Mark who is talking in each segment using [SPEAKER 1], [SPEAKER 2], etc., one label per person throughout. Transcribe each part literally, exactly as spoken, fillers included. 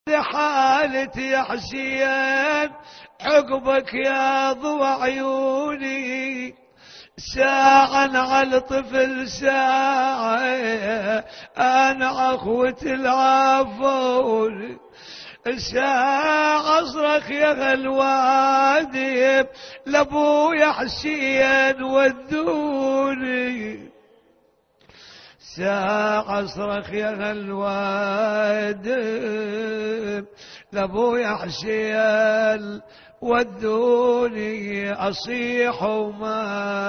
[SPEAKER 1] حالتي يا حسين عقبك يا ضوى عيوني، ساعة على طفل ساعة أنا أخوة العفون، ساعة أصرخ يا غلوادي لأبويا حسين ودوني، ساعة أصرخ يا غلوادي لأبويا حسين ودوني، أصيح وما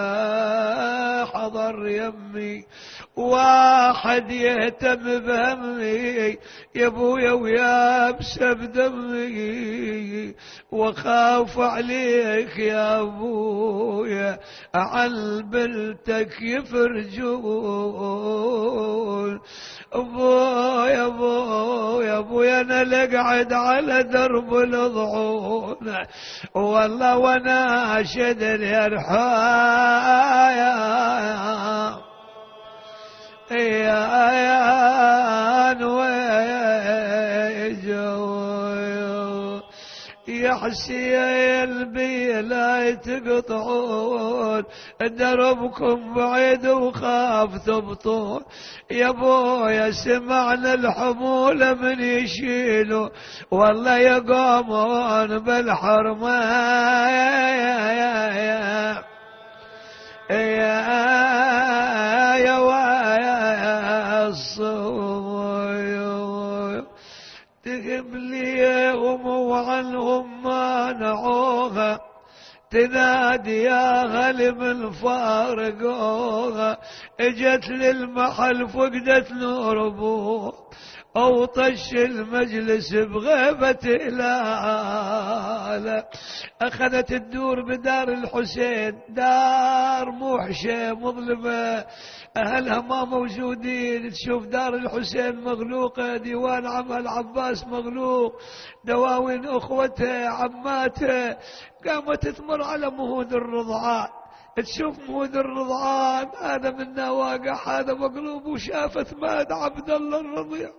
[SPEAKER 1] حضر يمي واحد يهتم بهمي، يا ابويا ويا بسب دمي وخاف عليك يا ابويا عن بنتك يفرجون، ابويا ابويا ابويا انا لقعد على درب الضعون والله وانا شدر يرحايا يا يا نويجو يا حسين بي لا تقطعون، دربكم بعيد وخاف تبطون، يا بويا سمعنا الحمولة من يشيلوا والله يقومون بالحرمة يا يا يا يا يا تقبليهم وعنهم ما نعوها، تنادي يا غلي من فارقوها، اجت للمحل فقدت نور ابوها او طش المجلس بغيبة لا اخذت الدور بدار الحسين، دار موحشة مظلمة اهلها ما موجودين، تشوف دار الحسين مغلوقة، ديوان عم العباس مغلوق، دواوين اخوته عماته، قامت تمر على مهود الرضعان، تشوف مهود الرضعان هذا منا واقع هذا مقلوب، وشافت ماد عبد الله الرضيع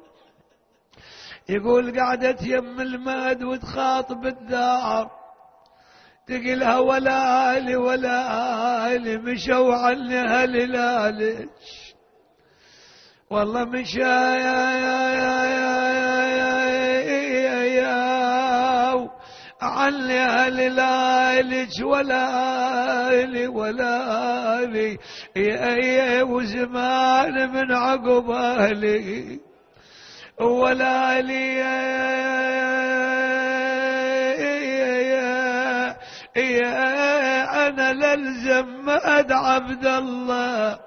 [SPEAKER 1] يقول قعدت يم الماد وتخاطب الدار، تقلها ولا لي ولا لي مشوا عني هلالك والله مشى يا يا يا يا يا يا عني هلالك ولا لي ولا لي يا وزمان من عقب اهلي ولا لي يا أنا للزم مأد عبد الله،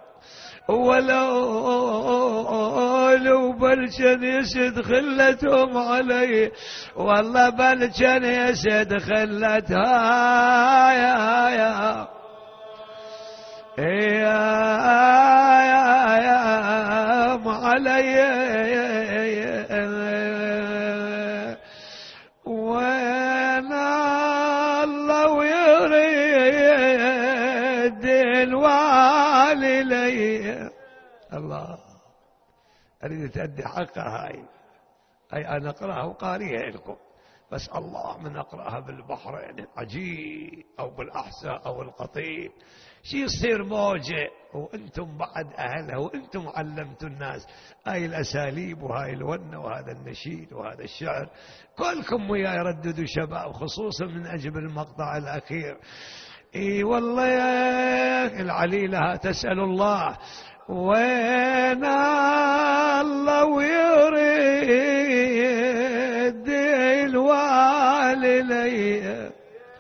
[SPEAKER 1] ولو لو بلشن يسد خلتهم علي والله بلشن يسد خلتها يا يا يا يا يا علي وين الله يريد الوالي لي الله أريد تأدي حقها هاي أي أنا أقرأها وقاريها لكم، بس الله من أقرأها بالبحرين عجيب أو بالأحساء أو القطيب شي يصير موجة، وانتم بعد اهلها وانتم علمتوا الناس هاي الاساليب وهاي الونه وهذا النشيد وهذا الشعر، كلكم ويا يرددوا شباب خصوصا من اجل المقطع الاخير. اي والله يا العليلة تسأل الله وين الله ويريد الوالي لي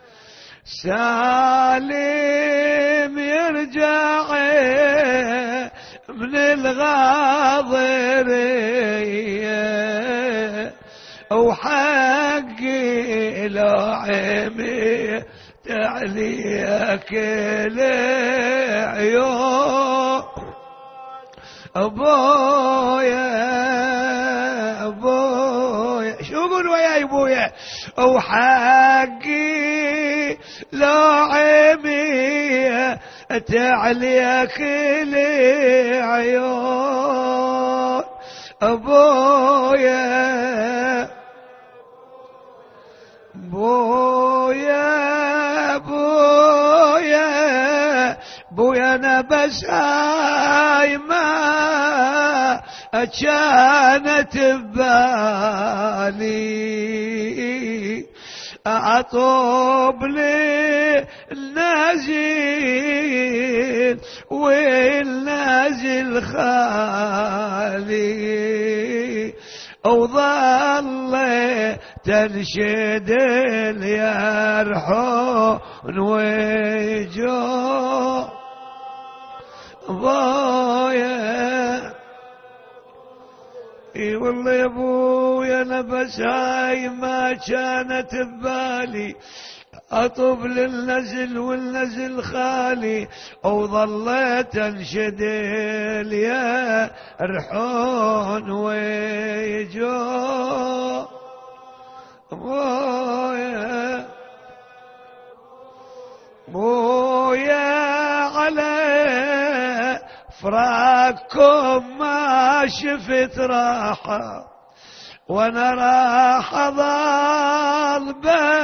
[SPEAKER 1] سالم يرجع من الغاضرية وحقي لو عمي تعليك العيون ابويا ابويا شو قولوا يا ابويا وحقي لو عمي تعليك العيون ابويا بس هاي ما كانت ببالي أطوب لي النازل والنازل خالي وظل تنشد اليرحون ويجو ضايع. اي والله يا ابويا انا بس هاي ما كانت ببالي اطب للنزل والنزل خالي وظليت انشد يا رحون ويجو بويا بويا على فراقكم ما شفت راحة وانا راح اظل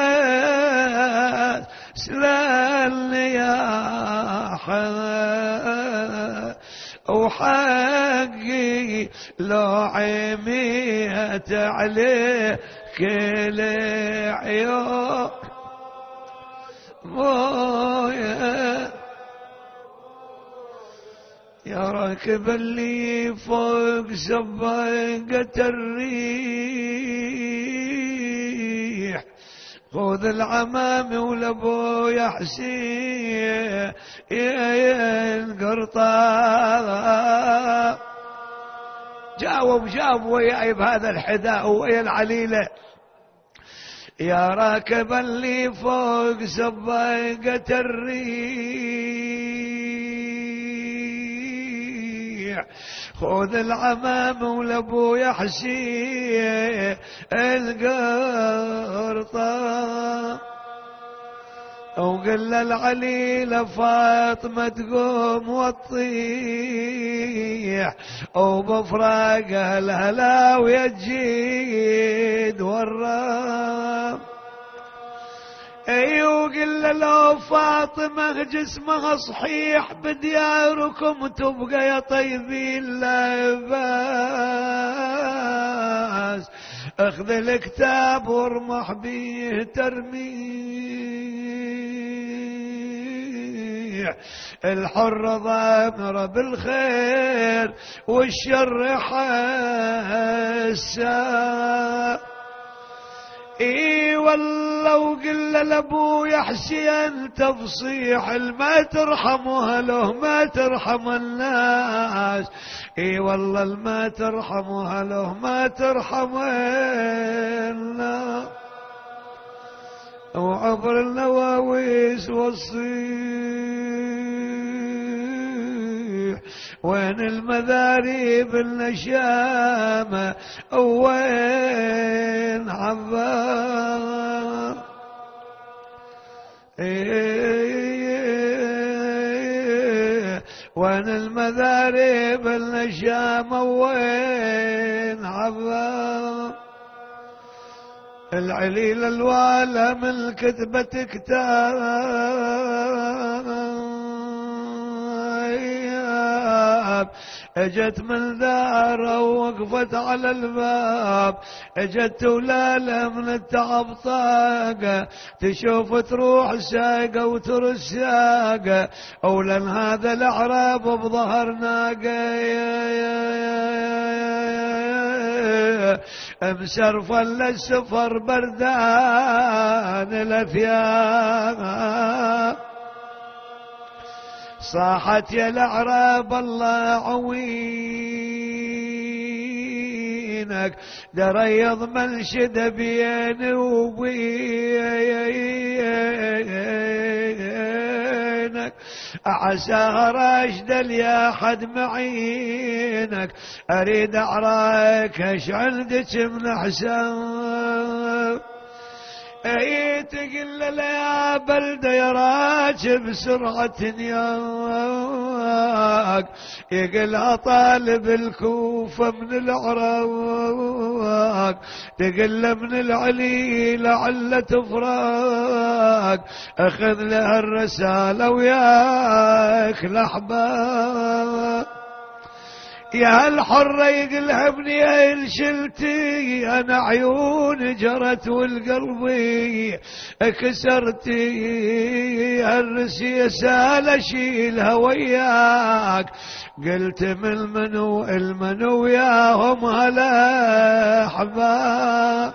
[SPEAKER 1] بس للنياحة وحقي لو عميت عليه كل عيون مويا يا راكب اللي فوق سباقة الريح خذ العمام ولبو يا حسين يا القرطاس جاوب جاوب وياي بهذا الحذاء ويا العليلة يا راكب اللي فوق سباقة الريح خذ العمام ولابو يحشي القرطة وقل العليلة فاطمة تقوم وتطيح وبفراق الهلا ويجيد والرام ايو قل لو فاطمة جسمها صحيح بدياركم تبقى يا طيبين اللباس اخذ الكتاب وارمح بيه ترميح الحر ضامر بالخير والشر حسا اي والله وقل لابو يحسين تفصيح ما ترحموا اهله ما ترحم الناس اي والله ما ترحموا اهله ما ترحم الناس وعبر النواويس والصيح وين المذاريب النشامة وين عظام وين المذاريب النشامة وين عظام العليل الوالى من كتبة كتاب اجت من داره ووقفت على الباب اجت ولالة من التعب طاقة تشوف تروح ساقة وترس ساقة اولن هذا الاعراب بظهر ناقة مسرفا للسفر بردان الاثياب صاحت يا الاعراب الله عوينك دريض منشد بيني وبينك عسى راشد يا حد معينك اريد اعراك ايش عندك من حساب اي تقل له يا بلده يا راكب سرعة ياك، يقلها طالب الكوفة من العراق، تقل من العلي لعل تفراق، اخذ لها الرسالة وياك الاحباب. يا الحرة يقلها ابني شلتي انا عيون جرت والقلبي كسرتي، هالرسي سال اشيلها وياك، قلت من المنو المنو وياهم هلا حباب.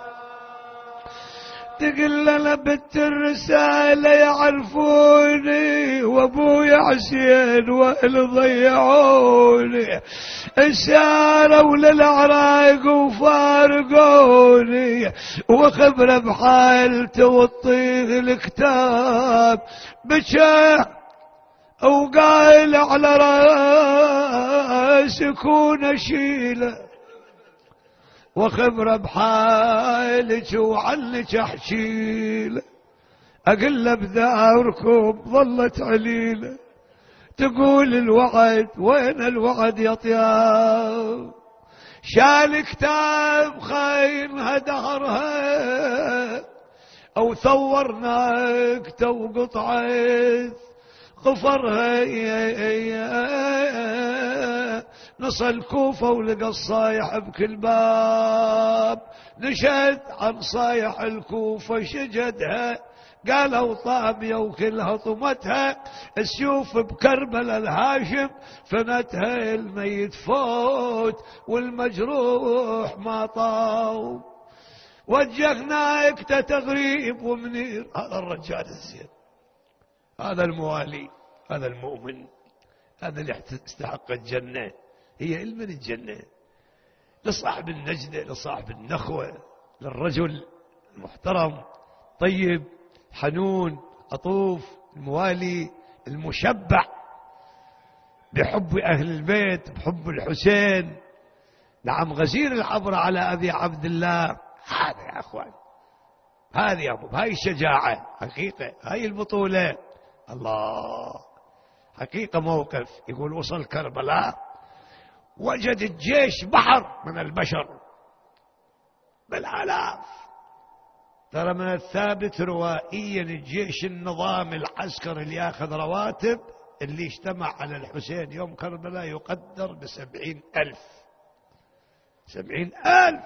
[SPEAKER 1] تقل لنا بنت الرسالة يعرفوني وابويا حسين وإل ضيعوني، ساروا للعراق وفارقوني، وخبرة بحالته والطيغ الكتاب بكى وقايل على راسكون اشيله، وخبرة بحالك وعنك احكيله، اقل بداركم ظلت عليله، تقول الوعد وين الوعد يا طياب، شال كتاب خاينها دهرها، او ثورنا كتو قطعت غفرها، نص الكوفة ولقى الصايح بكل باب، نشد عن صايح الكوفة شجدها، قالوا طابية وكلها طمتها، السيوف بكربلاء الهاشم فنتها، الميت فوت والمجروح ما طاو، وجهناك تغريب ومنير. هذا الرجال الزين، هذا الموالي، هذا المؤمن، هذا اللي استحق الجنة. هي المن الجنة لصاحب النجدة، لصاحب النخوة، للرجل المحترم طيب حنون عطوف الموالي المشبع بحب أهل البيت، بحب الحسين، نعم غزير العبر على أبي عبد الله. هذا يا أخوان، هذه يا أبو، هاي الشجاعة حقيقة، هاي البطولة. الله، حقيقة موقف. يقول وصل كربلاء وجد الجيش بحر من البشر بالآلاف، ترى من الثابت روائيا الجيش النظام العسكري اللي ياخذ رواتب اللي اجتمع على الحسين يوم كربلاء يقدر بسبعين ألف، سبعين ألف.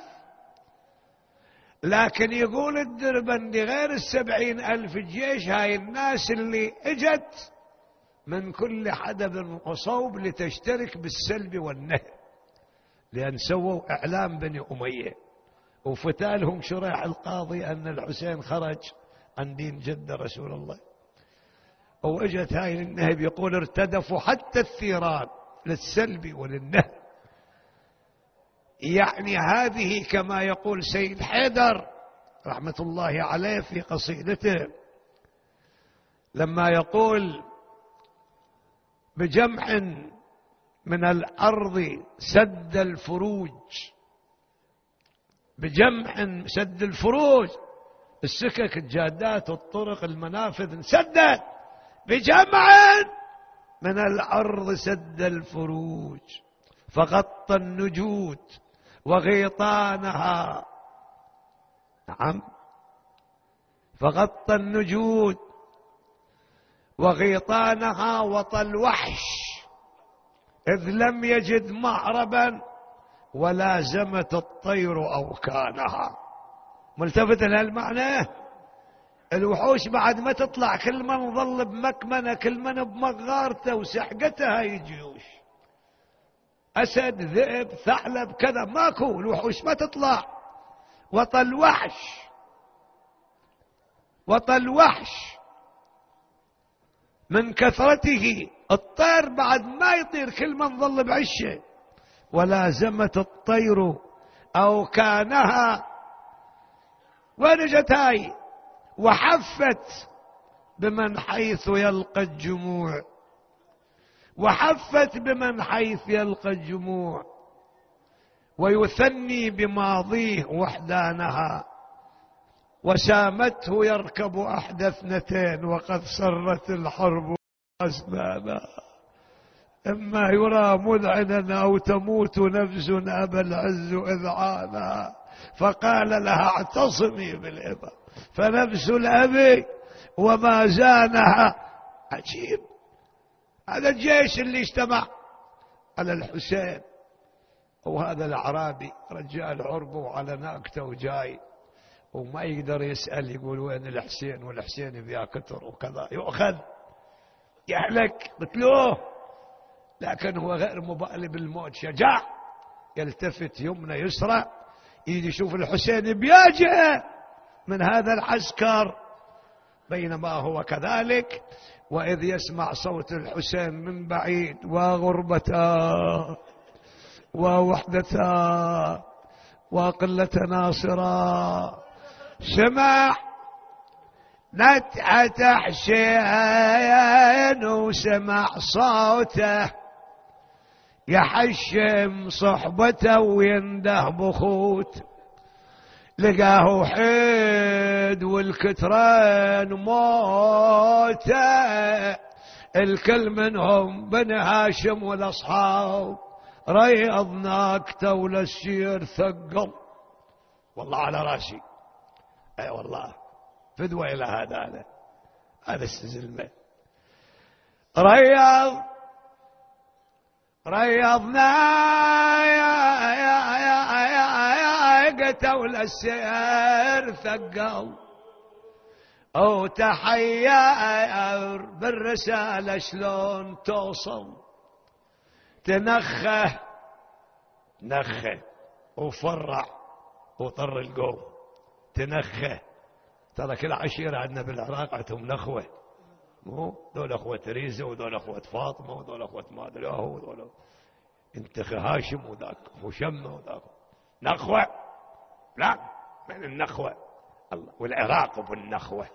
[SPEAKER 1] لكن يقول الدربندي غير السبعين ألف الجيش، هاي الناس اللي اجت من كل حدب وصوب لتشترك بالسلب والنهب، لأن سووا إعلام بني أمية وفتالهم شريح القاضي أن الحسين خرج عن دين جد رسول الله، وإجت هاي النهب يقول ارتدفوا حتى الثيران للسلب وللنهب. يعني هذه كما يقول سيد حيدر رحمة الله عليه في قصيدته لما يقول بجمع من الأرض سد الفروج، بجمع سد الفروج، السكك الجادات الطرق المنافذ انسدت، بجمع من الأرض سد الفروج، فغطى النجود وغيطانها، نعم فغطى النجود وغيطانها وطى الوحش، إذ لم يجد مهربا ولازمت الطير أوكانها. ملتفت لهالمعنى؟ الوحوش بعد ما تطلع كل من ظل بمكمنة، كل من بمغارته وسحقته هاي الجيوش، أسد ذئب ثعلب كذا ماكو، الوحوش ما تطلع. وطى الوحش، وطى الوحش من كثرته، الطير بعد ما يطير كل من ظل بعشه، ولازمت الطير أوكانها. وين جت هاي؟ وحفت بمن حيث يلقى الجموع، وحفت بمن حيث يلقى الجموع، ويثني بماضيه وحدانها، وسامته يركب أحدى اثنتين وقد سرت الحرب أسبابا، إما يرى مذعنا أو تموت نفس أبا العز إذعانا، فقال لها اعتصمي بالإبا، فنفس الأبي وما زانها. عجيب، هذا الجيش اللي اجتمع على الحسين، وهذا الأعرابي رجال عربه على ناقته وجاي وما يقدر يسأل، يقول وين الحسين، والحسين بيا كتر وكذا، يؤخذ يهلك قتلوه، لكن هو غير مبالي بالموت، شجاع، يلتفت يمنى يسرى يجي يشوف الحسين بياجه من هذا العسكر، بينما هو كذلك وإذ يسمع صوت الحسين من بعيد وغربتا ووحدتا وقلة ناصرا، سمع نتعة حسين وسمع صوته يحشم صحبته وينده بخوت، لقاه حيد والكتران موته، الكل منهم بن هاشم والأصحاب، ريض ناكته وللسير ثقل، والله على راسي، اي والله فدوى الى هذا هذا هذا استزلمه، ريض ريضنا يا يا يا يا قته وللسير ثقل، او تحير بالرسالة شلون توصل، تنخه نخه وفرع وطر القوم، تنخه، ترى كل عشيرة عندنا بالعراق عندهم نخوة، مو دول اخوة تريزا ودول اخوة فاطمة ودول اخوة ما ادري هو ودول انت هاشم وذاك وشمة وذاك نخوة، لا من النخوة الله، والعراق بالنخوة،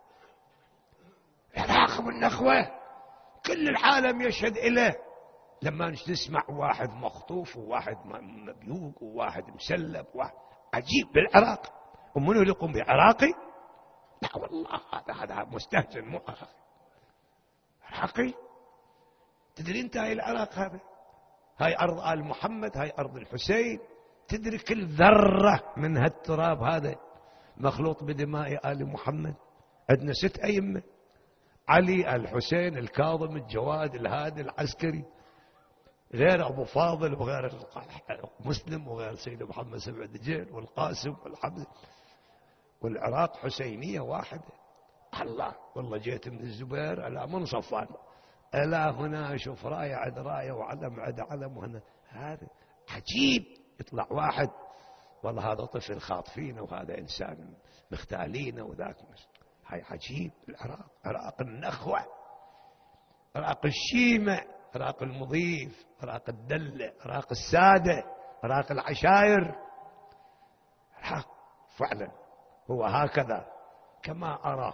[SPEAKER 1] العراق بالنخوة كل العالم يشهد إليه، لما نسمع واحد مخطوف وواحد مبيوق وواحد مسلب واحد عجيب بالعراق، ومنو اللي يقوم بعراقي؟ لا والله هذا هذا مستهجن، مو عراقي. تدري انت هاي العراق، هذا هاي أرض آل محمد، هاي أرض الحسين، تدري كل ذرة من هالتراب هذا مخلوط بدماء آل محمد. عندنا ست أئمة، علي، الحسين، الكاظم، الجواد، الهادي، العسكري، غير أبو فاضل وغير مسلم وغير سيد محمد سبع دجيل والقاسم والحمد، والعراق حسينية واحدة. الله، والله جيت من الزبير ألا من صفان ألا هنا أشوف راية عد راية وعلم عد علم، وهنا هذا عجيب، يطلع واحد والله هذا طفل خاطفينه وهذا إنسان مختالينه وذاك، هاي عجيب. العراق عراق النخوة، عراق الشيمة، عراق المضيف، عراق الدلة، عراق السادة، عراق العشائر، عراق فعلا هو هكذا كما أرى.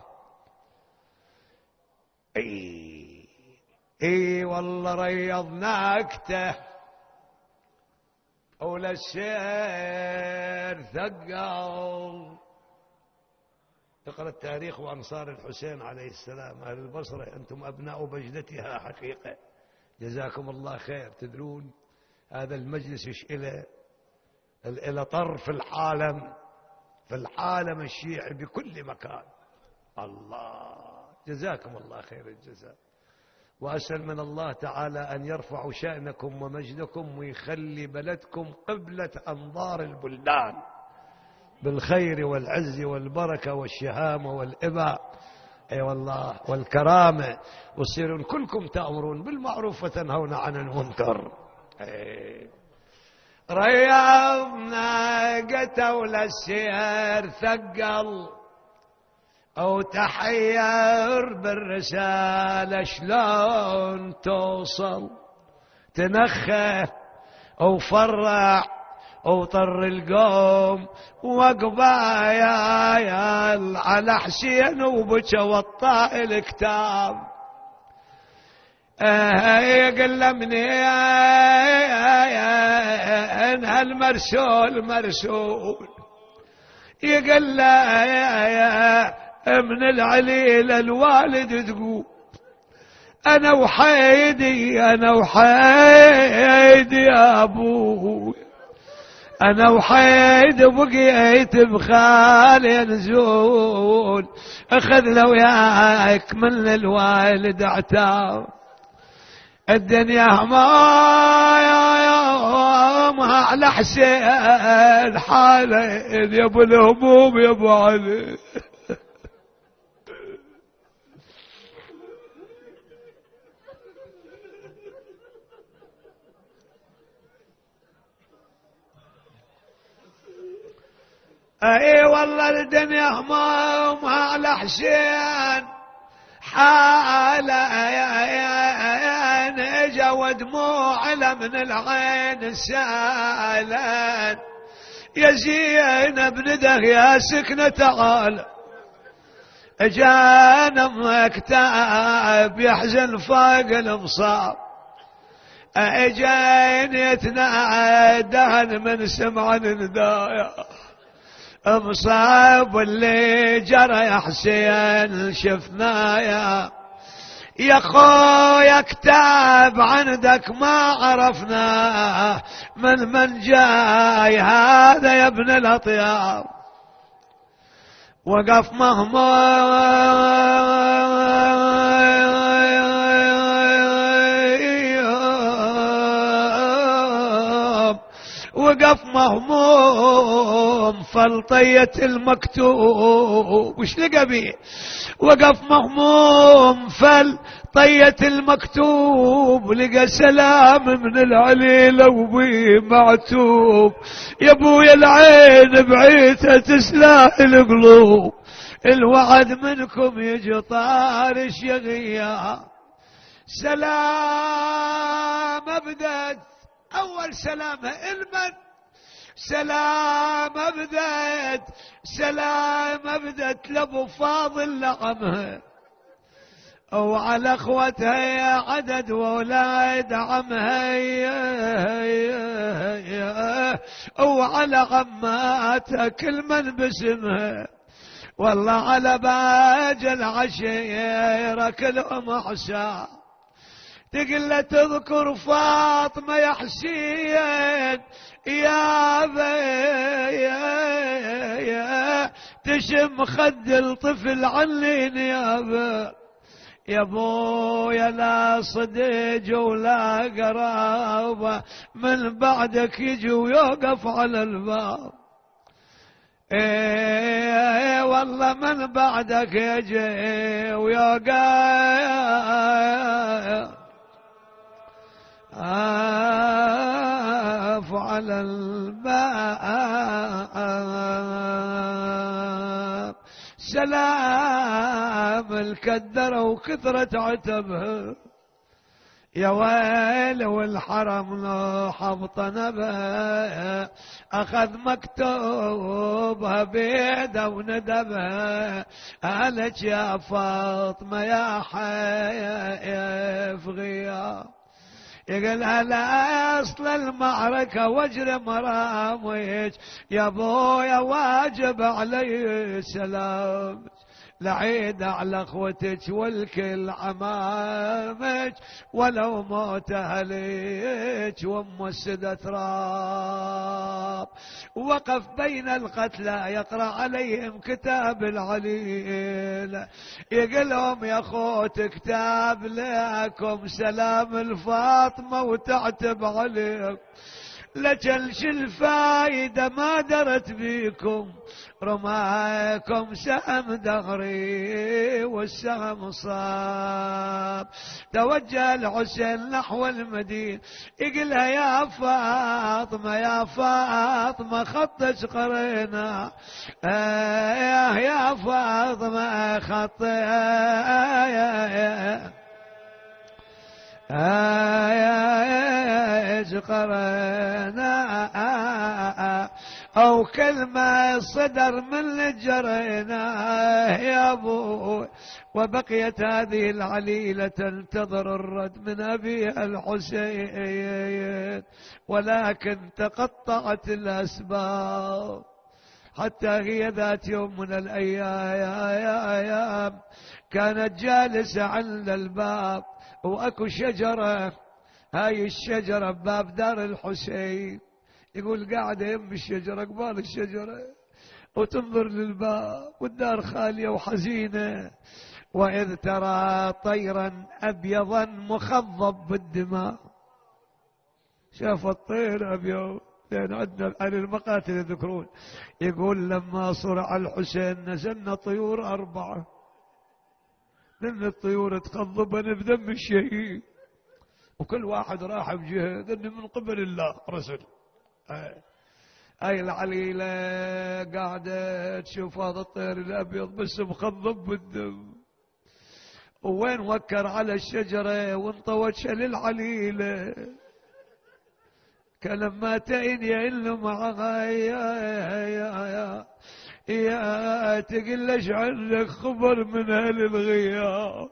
[SPEAKER 1] اي اي والله ريضناكته أولى السير ثقل. اقرأ التاريخ وأنصار الحسين عليه السلام، أهل البصرة أنتم أبناء بجدتها حقيقة، جزاكم الله خير. تدرون هذا المجلس إيش إلى إلى طرف العالم، في العالم الشيعي بكل مكان، الله جزاكم الله خير الجزاء. وأسأل من الله تعالى أن يرفع شأنكم ومجدكم ويخلي بلدكم قبلة أنظار البلدان بالخير والعز والبركة والشهامة والإباء، أي أيوة والله، والكرامة، وتصيرون كلكم تأمرون بالمعروف وتنهون عن المنكر. أي. ريضنا قتوا للسير ثقل، أو تحير بالرسالة شلون توصل، تنخه أو فرع أو طر القوم، وقبايا على حسين وبكى وطاء الكتاب، يقل مني ان هالمرسول مرسول يقول له يا يا من العليل الوالد تقول أنا وحيدي أنا وحيدي يا أبوي أنا وحيد بقيت بخالي نزول أخذ له وياك من الوالد اعتاب الدنيا ما ما على حسين حالين يا ابو الهموم يا ابو علي اي والله الدنيا هموم على حسين حاله اجا ودموع من العين سالت يا زينب نده يا سكنة تعال اجانا مكتاب يحزن فوق المصاب اجاين يتنادهن من سمع ندايا مصاب اللي جرى يا حسين شفنايا يا خويا كتاب عندك ما عرفناه من من جاي هذا يا ابن الاطياب وقف مهموم وقف مهموم فلطية المكتوب وش لقى بيه وقف مهموم فلطية المكتوب لقى سلام من العليل وبيه معتوب يا ابويا العين بعيته تسلاح القلوب الوعد منكم يجي طارش يا غياب سلام بدت اول سلامها المن سلام بدت سلام بدت لابو فاضل لعمها وعلى اخوتها يا عدد واولاد عمها وعلى عماتها كل من باسمها والله على باج العشيره كلهم حساب تقل له تذكر فاطمة يا حسين يا بي يا تشم خد الطفل علين يا بي يا بويا لا صديج ولا قرابة من بعدك يجي ويوقف على الباب ايه والله من بعدك يجي ويوقف آف على الباب سلام الكدرة وكثرة عتبها يا ويل والحرم لو حبطنا به أخذ مكتوبها بيده وندبها قالت يا فاطمة يا حيف غياب يقول هلا اصل المعركة واجري مرامج يا ابويا واجب علي سلام لعيد على اخوتك والكل عمامك ولو موت اهليك وموسدة تراب وقف بين القتلى يقرأ عليهم كتاب العليل يقلهم يا اخوت كتاب لكم سلام الفاطمة وتعتب عليكم لجلش الفايدة ما درت بيكم رماكم سهم دغري والسهم صاب توجه الحسين نحو المدينة يقلها يا فاطمة يا فاطمة خطش قرينا آه يا فاطمة خط آه آية قرنا أو كلمة صدر من الجرينا يا أبو وبقيت هذه العليلة تنتظر الرد من أبيها الحسين ولكن تقطعت الأسباب حتى هي ذات يوم من الأيام كانت جالسة عند الباب، وأكو شجرة، هاي الشجرة بباب دار الحسين، يقول قاعدة يم الشجرة قبال الشجرة وتنظر للباب والدار خالية وحزينة، وإذ ترى طيرا أبيضا مخضب بالدماء. شاف الطير أبيض، لأن عندنا عن المقاتل يذكرون، يقول لما صرع الحسين نزلنا طيور أربعة، لأن الطيور تخضبن بدم الشهيد، وكل واحد راح بجهة، لأن من قبل الله رسل. أي العليلة قاعدة تشوف هذا الطير الأبيض بس مخضب بالدم، وين وكر على الشجرة وانطوتش للعليلة، كلما تئن يئن معها يا يا يا يا تقلش عنك خبر من أهل الغياب.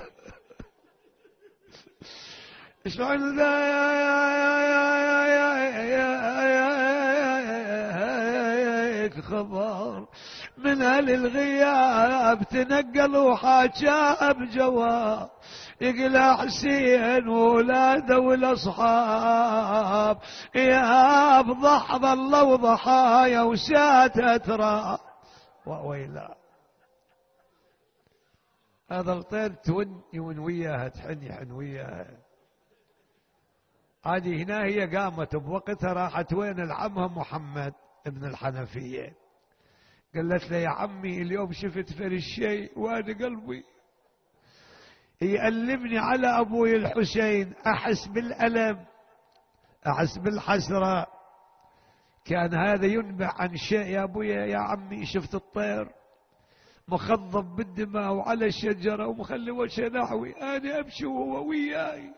[SPEAKER 1] ايش عندها يا يا خبر من أهل الغياب، تنقل وحاجاه بجواب، يقلع حسين وولاده والاصحاب، يا بضح ظلوا ضحايا وساته ترى وويلا. هذا الطير تون يون وياها، تحن يحن وياها. هذه هنا هي قامت بوقتها، راحت وين العمها محمد ابن الحنفية، قالت له يا عمي اليوم شفت في الشيء وانا قلبي يألمني على أبوي الحسين، أحس بالألم، أحس بالحسرة، كان هذا ينبع عن شيء يا أبويا يا عمي، شفت الطير مخضب بالدماء وعلى الشجرة ومخلي وجهه نحوي، أنا أمشي وهو وياي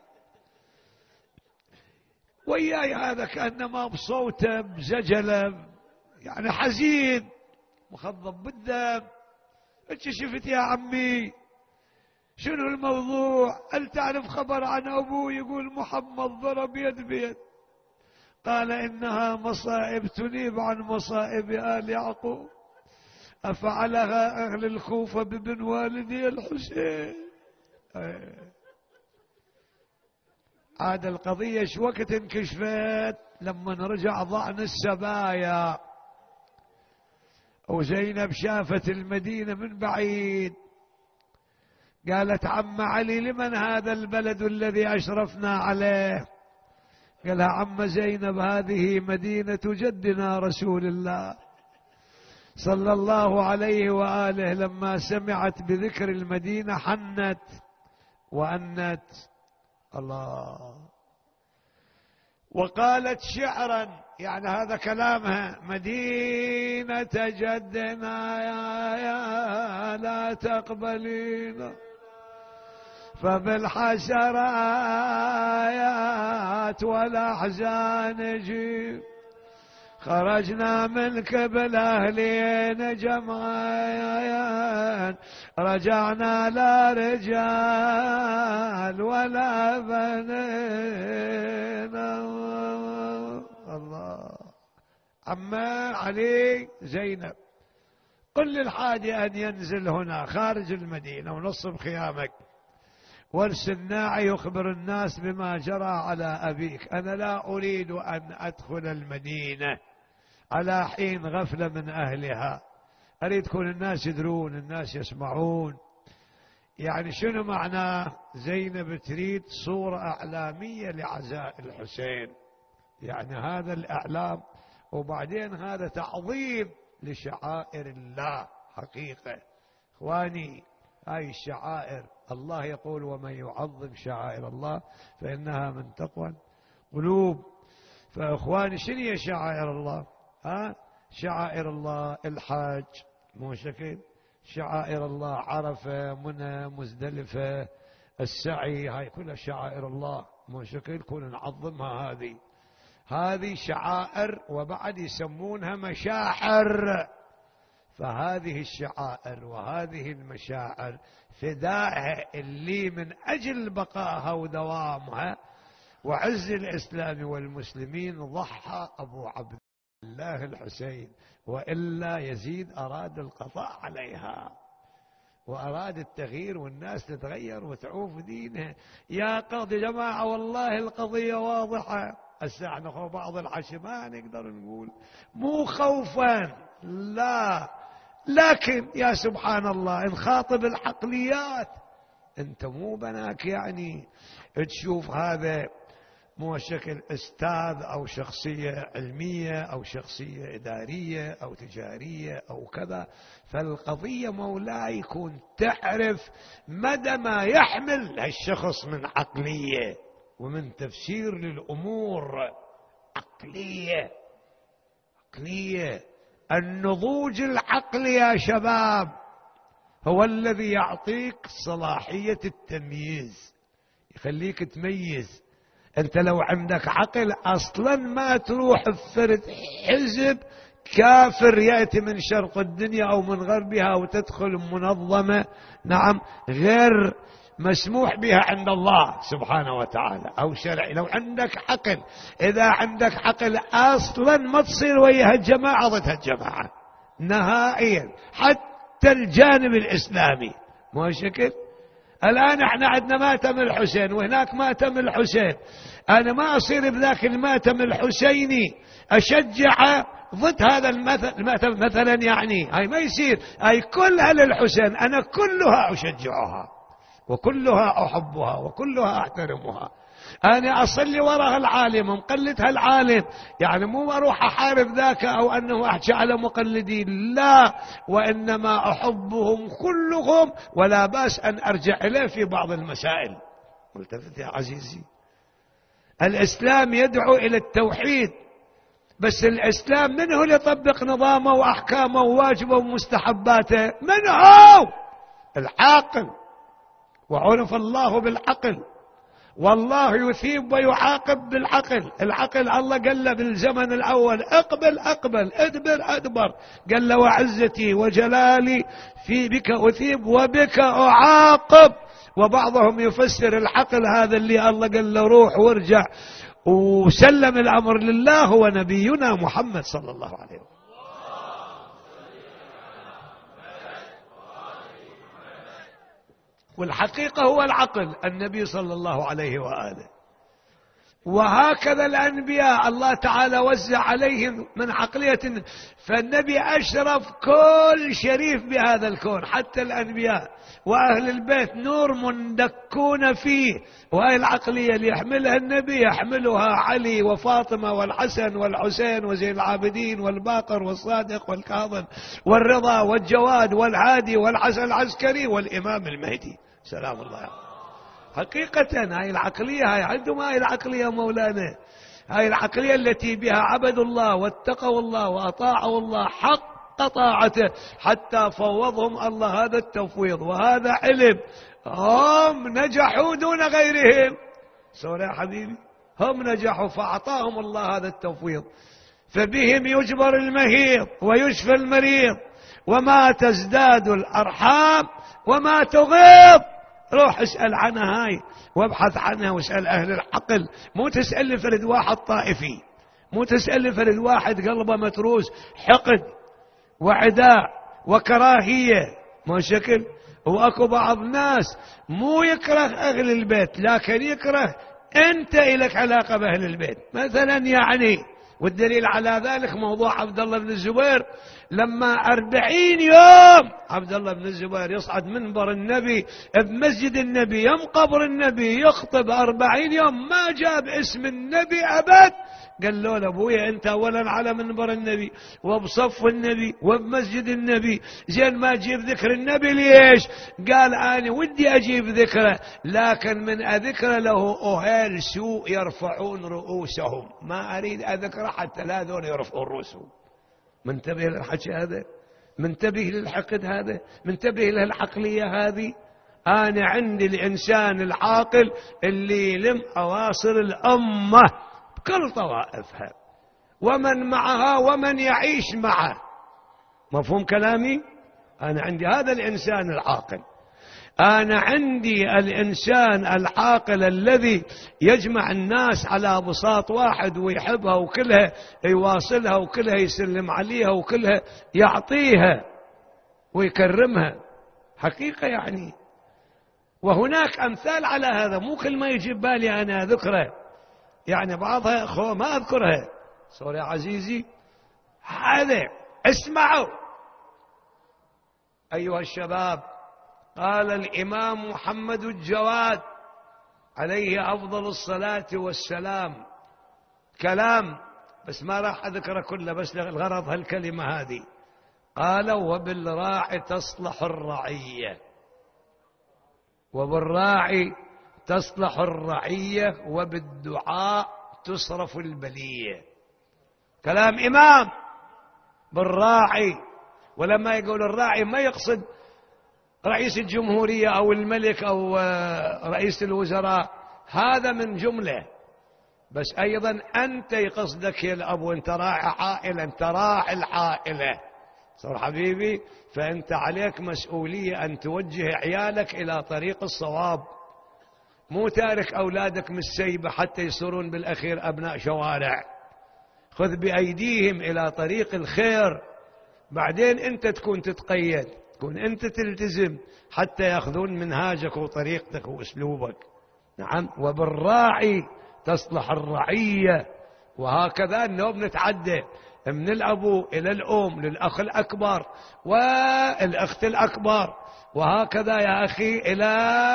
[SPEAKER 1] وياي، هذا كأنما بصوته بزجلة، يعني حزين مخضب بالدم. انت شفت يا عمي شنو الموضوع؟ هل تعرف خبر عن أبوه؟ يقول محمد ضرب يد بيد. قال إنها مصائب تنيب عن مصائب آل يعقوب، أفعلها أهل الكوفة بابن والدي الحسين. عاد القضية شو وقت انكشفت؟ لما رجع ضعن السبايا وزينب شافت المدينة من بعيد، قالت عم علي لمن هذا البلد الذي أشرفنا عليه؟ قالها عم زينب هذه مدينة جدنا رسول الله صلى الله عليه وآله، لما سمعت بذكر المدينة حنت وأنت الله، وقالت شعرا، يعني هذا كلامها، مدينة جدنا يا يا لا تقبلين فبالحسرات والأحزان جيب، خرجنا منك بالأهلين جمعين، رجعنا لا رجال ولا بنين. الله. عما علي زينب قل للحادي أن ينزل هنا خارج المدينة ونصب خيامك، وارسل ناعي يخبر الناس بما جرى على أبيك، أنا لا أريد أن أدخل المدينة على حين غفلة من أهلها، أريد كون الناس يدرون، الناس يسمعون. يعني شنو معناه؟ زينب تريد صورة إعلامية لعزاء الحسين، يعني هذا الإعلام، وبعدين هذا تعظيم لشعائر الله حقيقة. إخواني هاي الشعائر، الله يقول ومن يعظم شعائر الله فإنها من تقوى قلوب. فإخواني شنو هي شعائر الله؟ ها؟ شعائر الله الحج مو شكل، شعائر الله عرفة منى مزدلفة السعي، هاي كلها شعائر الله مو شكل، كنا نعظمها. هذه هذه شعائر، وبعد يسمونها مشاعر. فهذه الشعائر وهذه المشاعر فدائها اللي من أجل بقائها ودوامها وعز الإسلام والمسلمين ضحى أبو عبد الله الحسين، وإلا يزيد أراد القضاء عليها وأراد التغيير والناس تتغير وتعوف دينها. يا قاضي جماعة والله القضية واضحة. الساعة نخو بعض العشي ما نقدر نقول مو خوفا، لا، لكن يا سبحان الله نخاطب العقليات. انت مو بناك يعني تشوف هذا مو شكل استاذ او شخصية علمية او شخصية ادارية او تجارية او كذا، فالقضية مولاي يكون تعرف مدى ما يحمل هالشخص من عقلية ومن تفسير للامور. عقلية عقلية النضوج العقلي يا شباب هو الذي يعطيك صلاحية التمييز، يخليك تميز. انت لو عندك عقل اصلا ما تروح بفرد حزب كافر يأتي من شرق الدنيا او من غربها وتدخل منظمة نعم غير مسموح بها عند الله سبحانه وتعالى او شرعي. لو عندك عقل، اذا عندك عقل اصلا ما تصير ويا الجماعة ضد الجماعة نهائيا، حتى الجانب الاسلامي مو شكل. الآن احنا عندنا ماتم الحسين وهناك ماتم الحسين، أنا ما أصير بذاك الماتم الحسيني أشجع ضد هذا الماتم مثلا، يعني هاي ما يصير. هاي كلها للحسين، أنا كلها أشجعها وكلها أحبها وكلها أحترمها. أنا أصلي وراء العالم ومقلد هالعالم، يعني مو أروح أحارب ذاك أو أنه أحكي على مقلدين، لا، وإنما أحبهم كلهم ولا بأس أن أرجع إليه في بعض المسائل. ملتفت يا عزيزي، الإسلام يدعو إلى التوحيد، بس الإسلام من هو يطبق نظامه وأحكامه وواجبه ومستحباته؟ من هو؟ العاقل، وعرف الله بالعقل، والله يثيب ويعاقب بالعقل. العقل الله قال له بالزمن الأول اقبل اقبل، ادبر ادبر، قال له وعزتي وجلالي في بك أثيب وبك أعاقب. وبعضهم يفسر العقل هذا اللي الله قال له روح وارجع وسلم الأمر لله هو نبينا محمد صلى الله عليه وسلم. والحقيقة هو العقل النبي صلى الله عليه وآله. وهكذا الأنبياء الله تعالى وزع عليهم من عقلية، فالنبي أشرف كل شريف بهذا الكون، حتى الأنبياء وأهل البيت نور مندكون فيه. وهي العقلية اللي يحملها النبي يحملها علي وفاطمة والحسن والحسين وزين العابدين والباقر والصادق والكاظم والرضا والجواد والهادي والحسن العسكري والإمام المهدي سلام الله عليه. حقيقة هاي العقلية، هاي عندهم هاي العقلية مولانا، هاي العقلية التي بها عبدوا الله واتقوا الله وأطاعوا الله حق طاعته حتى فوضهم الله هذا التفويض وهذا علم. هم نجحوا دون غيرهم، سورة يا حبيبي، هم نجحوا فأعطاهم الله هذا التفويض، فبهم يجبر المهيض ويشفى المريض وما تزداد الأرحام وما تغيض. روح اسأل عنها هاي وابحث عنها واسأل أهل العقل، مو تسأل لفرد واحد طائفي، مو تسأل لفرد واحد قلبه متروس حقد وعداء وكراهية ما شكل. واكو بعض ناس مو يكره أهل البيت لكن يكره أنت إلك علاقة بأهل البيت مثلا يعني. والدليل على ذلك موضوع عبد الله بن الزبير، لما أربعين يوم عبد الله بن الزبير يصعد منبر النبي بمسجد النبي يم قبر النبي يخطب أربعين يوم ما جاب اسم النبي أبد. قال له لأبويا أنت أولا على منبر النبي وبصف النبي وبمسجد النبي، زين ما أجيب ذكر النبي ليش؟ قال أنا ودي أجيب ذكره لكن من أذكر له أهل سوء يرفعون رؤوسهم، ما أريد أذكره حتى لا ذول يرفعون رؤوسهم. منتبه للحكي هذا، منتبه للحقد هذا، منتبه للعقلية هذه. أنا عندي الإنسان العاقل اللي يلم أواصر الأمة بكل طوائفها ومن معها ومن يعيش معه. مفهوم كلامي؟ أنا عندي هذا الإنسان العاقل أنا عندي الإنسان العاقل الذي يجمع الناس على بساط واحد ويحبها وكلها يواصلها وكلها يسلم عليها وكلها يعطيها ويكرمها حقيقة يعني. وهناك أمثال على هذا، مو كل ما يجيب بالي أنا أذكره، يعني بعضها أخوة ما أذكرها. صور يا عزيزي هذا اسمعوا أيها الشباب. قال الإمام محمد الجواد عليه أفضل الصلاة والسلام كلام، بس ما راح أذكره كله، بس الغرض هالكلمة هذه. قال: وبالراعي تصلح الرعية، وبالراعي تصلح الرعية، وبالدعاء تصرف البلية. كلام إمام. بالراعي، ولما يقول الراعي ما يقصد رئيس الجمهورية أو الملك أو رئيس الوزراء، هذا من جملة، بس أيضا أنت يقصدك يا الأب، وأنت راعي عائلة، أنت راعي العائلة صار حبيبي، فأنت عليك مسؤولية أن توجه عيالك إلى طريق الصواب، مو تارك أولادك مستيبة حتى يصيرون بالأخير أبناء شوارع. خذ بأيديهم إلى طريق الخير، بعدين أنت تكون تتقيد، تكون أنت تلتزم حتى يأخذون منهاجك وطريقتك وأسلوبك. نعم. وبالراعي تصلح الرعية. وهكذا النوب نتعدى من الأبو إلى الأم، للأخ الأكبر والأخت الأكبر، وهكذا يا أخي إلى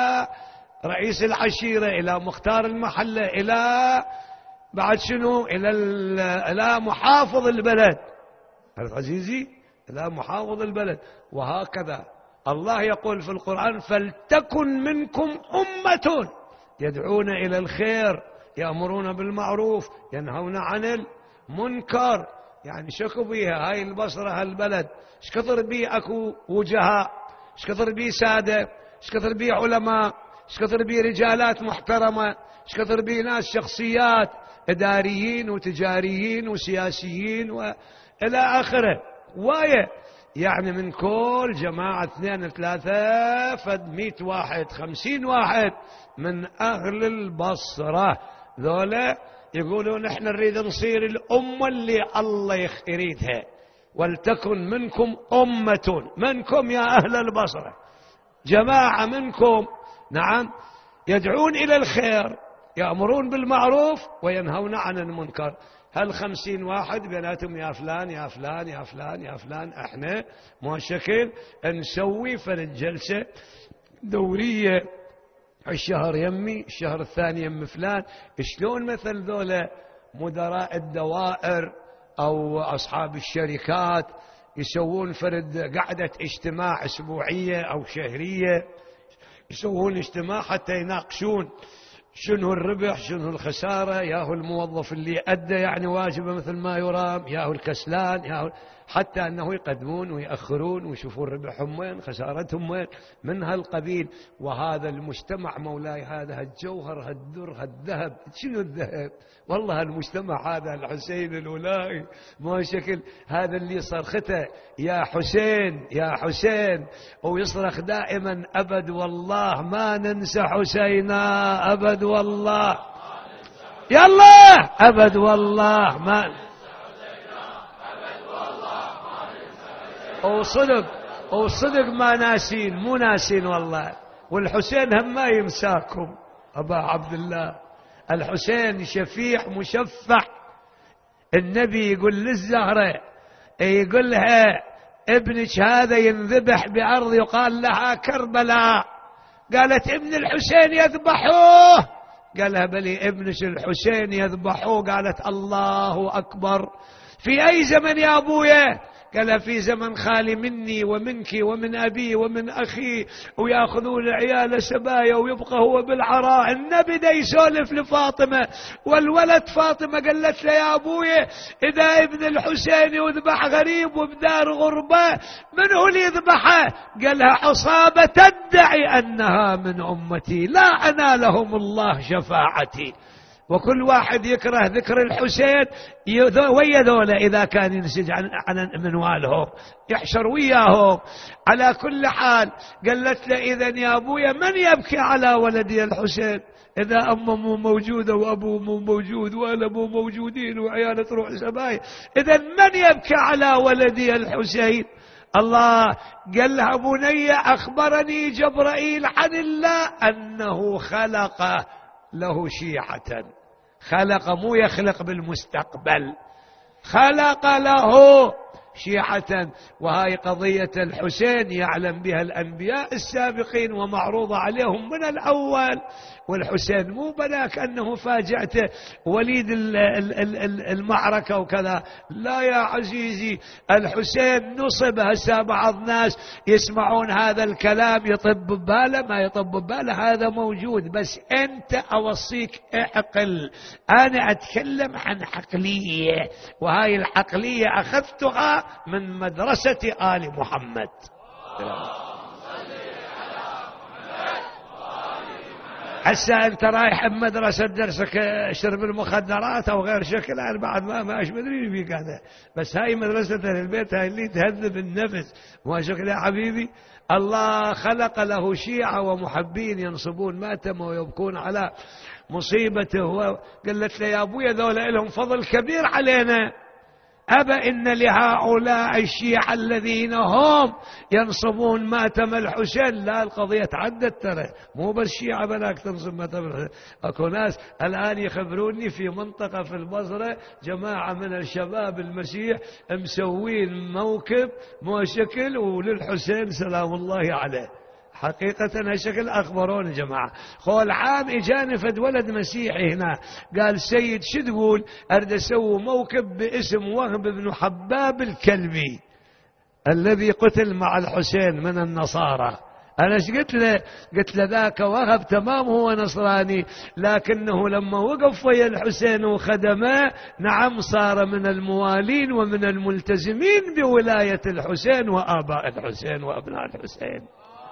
[SPEAKER 1] رئيس العشيرة، إلى مختار المحلة، إلى بعد شنو، إلى إلى محافظ البلد. عرفت عزيزي؟ إلى محافظ البلد. وهكذا الله يقول في القرآن: فلتكن منكم أمة يدعون إلى الخير يأمرون بالمعروف ينهون عن المنكر. يعني شكو بيها هاي البصرة هالبلد، شكثر بيه أكو وجهاء، شكثر بيه سادة، شكثر بيه علماء، شكثر بيه رجالات محترمة، شكثر بيه ناس شخصيات إداريين وتجاريين وسياسيين وإلى آخره. وايه يعني من كل جماعة اثنين ثلاثة فد مئة واحد خمسين واحد من أهل البصرة، ذولا يقولون نحن نريد نصير الأمة اللي الله يريدها. ولتكن منكم أمة، منكم يا أهل البصرة جماعة منكم، نعم، يدعون إلى الخير يأمرون بالمعروف وينهون عن المنكر. هل خمسين واحد بيناتهم يا فلان يا فلان يا فلان يا فلان، احنا مو شكل نسوي فرد جلسة دورية، الشهر يمي الشهر الثاني يم فلان. شلون مثل ذولا مدراء الدوائر أو أصحاب الشركات يسوون فرد قعدة اجتماع أسبوعية أو شهرية، يسوون اجتماع حتى يناقشون شنو الربح شنو الخسارة، ياهو الموظف اللي أدى يعني واجبه مثل ما يرام، ياهو الكسلان، ياهو حتى أنه يقدمون ويأخرون ويشوفون ربحهم وين خسارتهم وين، من هالقبيل. وهذا المجتمع مولاي هذا هالجوهر هالدر هالذهب. شنو الذهب؟ والله المجتمع هذا الحسين الولاي ما شكل، هذا اللي صرخته يا حسين يا حسين، ويصرخ دائما أبد والله ما ننسى حسينا، أبد والله يلا أبد والله ما وصدق وصدق ما ناسين، مو ناسين والله. والحسين هم ما يمساكم أبا عبد الله، الحسين شفيع مشفع. النبي يقول للزهرة، يقول لها ابنك هذا ينذبح بأرض يقال لها كربلاء، قالت ابن الحسين يذبحوه، قالها بلي ابنك الحسين يذبحوه، قالت الله أكبر. في أي زمن يا أبويا؟ قال في زمن خالي مني ومنك ومن أبي ومن أخي، ويأخذون عيال سبايا ويبقى هو بالعراء. النبي دا يسولف لفاطمة، والولد فاطمة قالت له يا أبوي إذا ابن الحسين يذبح غريب وبدار غربة من هو اللي يذبحه؟ قالها عصابة تدعي أنها من أمتي لا أنالهم الله شفاعتي. وكل واحد يكره ذكر الحسين ويا ذولا إذا كان ينسج عن, عن منوالهم يحشر وياهم. على كل حال قالت له إذن يا أبويا من يبكي على ولدي الحسين إذا أمه مو موجودة وأبوه مو موجود وأنا مو موجودين وعيالة تروح سباي، إذن من يبكي على ولدي الحسين؟ الله قال لها بني أخبرني جبرائيل عن الله أنه خلق له شيعة، خلق مو يخلق بالمستقبل، خلق له شيعة. وهاي قضية الحسين يعلم بها الأنبياء السابقين ومعروضة عليهم من الأول. والحسين مو بلاك أنه فاجأته وليد المعركة وكذا، لا يا عزيزي، الحسين نصب. هسه بعض ناس يسمعون هذا الكلام يطب بباله، ما يطب بباله، هذا موجود. بس أنت أوصيك اعقل، أنا أتكلم عن عقلية، وهاي العقلية أخذتها من مدرسة آل محمد. هسه انت رايح بمدرسة درسك شرب المخدرات او غير شكل، انا بعد ما ما ايش مدري فيك هذا، بس هاي مدرسة البيت، هاي اللي تهذب النفس. ما شكل يا حبيبي، الله خلق له شيعة ومحبين ينصبون ماتم ويبكون على مصيبته. وقالت له يا ابويا ذولا لهم فضل كبير علينا، أبا إن لهؤلاء الشيعة الذين هم ينصبون ماتم الحسين. لا، القضية تعدت ترى، مو بس شيعة بلاك تنصب ماتم الحسين. أكو ناس الآن يخبروني في منطقة في البصرة جماعة من الشباب المسيح مسوين موكب مو شكل وللحسين سلام الله عليه. حقيقة هالشكل أخبرون جماعة. خول عام إجاني فد ولد مسيحي هنا قال سيد شو تقول؟ أرد أسوي موكب باسم وهب بن حباب الكلبي الذي قتل مع الحسين من النصارى. أنا ايش قلت له؟ قلت له ذاك وهب تمام هو نصراني، لكنه لما وقف ويا الحسين وخدمه نعم صار من الموالين ومن الملتزمين بولاية الحسين وآباء الحسين وأبناء الحسين.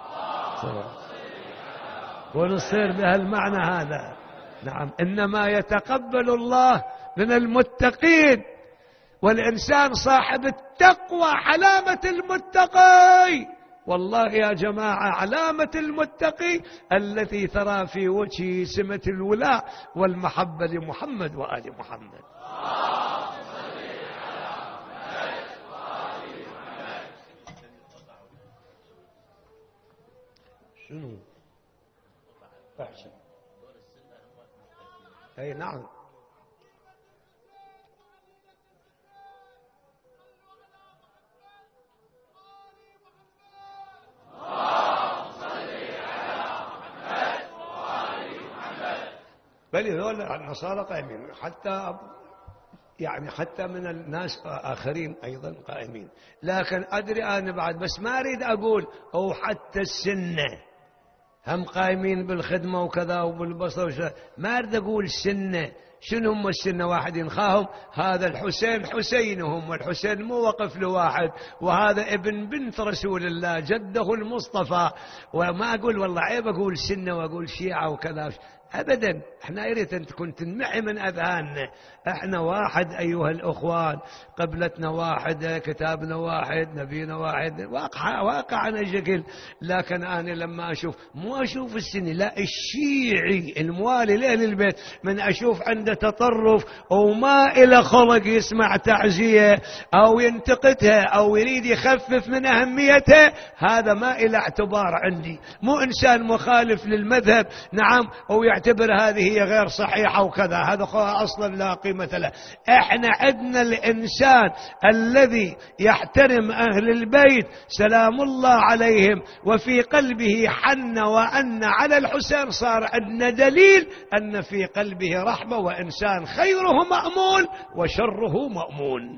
[SPEAKER 1] ونصير بهالمعنى هذا. نعم، إنما يتقبل الله من المتقين، والإنسان صاحب التقوى علامة المتقي. والله يا جماعة علامة المتقي التي ترى في وجهه سمة الولاء والمحبة لمحمد وآل محمد. شنو؟ أحسن. أي نعم. بل هذول النصارى قائمين، حتى يعني حتى من الناس آخرين أيضا قائمين. لكن أدري أنا بعد، بس ما أريد أقول أو حتى السنة هم قائمين بالخدمة وكذا وبالبصر، ما أريد أقول السنة. شنو هم السنة؟ واحد ينخاهم هذا الحسين حسينهم، والحسين مو وقف لواحد، وهذا ابن بنت رسول الله جده المصطفى. وما أقول والله عيب أقول سنة وأقول شيعة وكذا، أبدا. احنا يريد أن تكون تنمعي من أذهاننا. احنا واحد أيها الأخوان، قبلتنا واحدة، كتابنا واحد، نبينا واحد، واقع واقعنا شكل. لكن أنا لما أشوف، مو أشوف السني، لا الشيعي الموالي لأهل البيت، من أشوف عنده تطرف وما إلى خلق يسمع تعزية أو ينتقدها أو يريد يخفف من أهميتها، هذا ما إلى اعتبار عندي. مو إنسان مخالف للمذهب نعم أو يعتبر هذه هي غير صحيحة وكذا، هذا أصلا لا قيمة له. احنا عندنا الإنسان الذي يحترم أهل البيت سلام الله عليهم وفي قلبه حن وأن على الحسين، صار عندنا دليل أن في قلبه رحمة، وإنسان خيره مأمول وشره مأمون.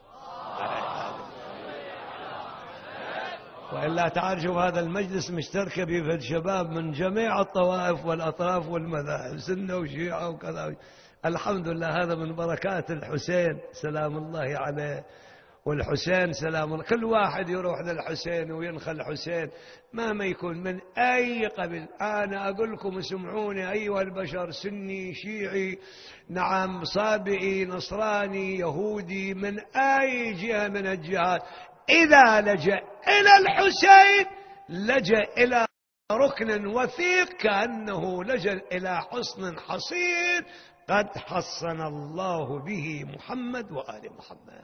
[SPEAKER 1] وإلا تعرفوا هذا المجلس مشترك به الشباب من جميع الطوائف والأطراف والمذاهب، سنة وشيعة وكذا. الحمد لله، هذا من بركات الحسين سلام الله عليه. والحسين سلام الله، كل واحد يروح للحسين وينخل الحسين مهما يكون من أي قبل. أنا أقول لكم اسمعوني أيها البشر، سني شيعي نعم صابئي نصراني يهودي من أي جهة من الجهات، إذا لجأ إلى الحسين لجأ إلى ركن وثيق كأنه لجأ إلى حصن حصين قد حصن الله به محمد وآل محمد.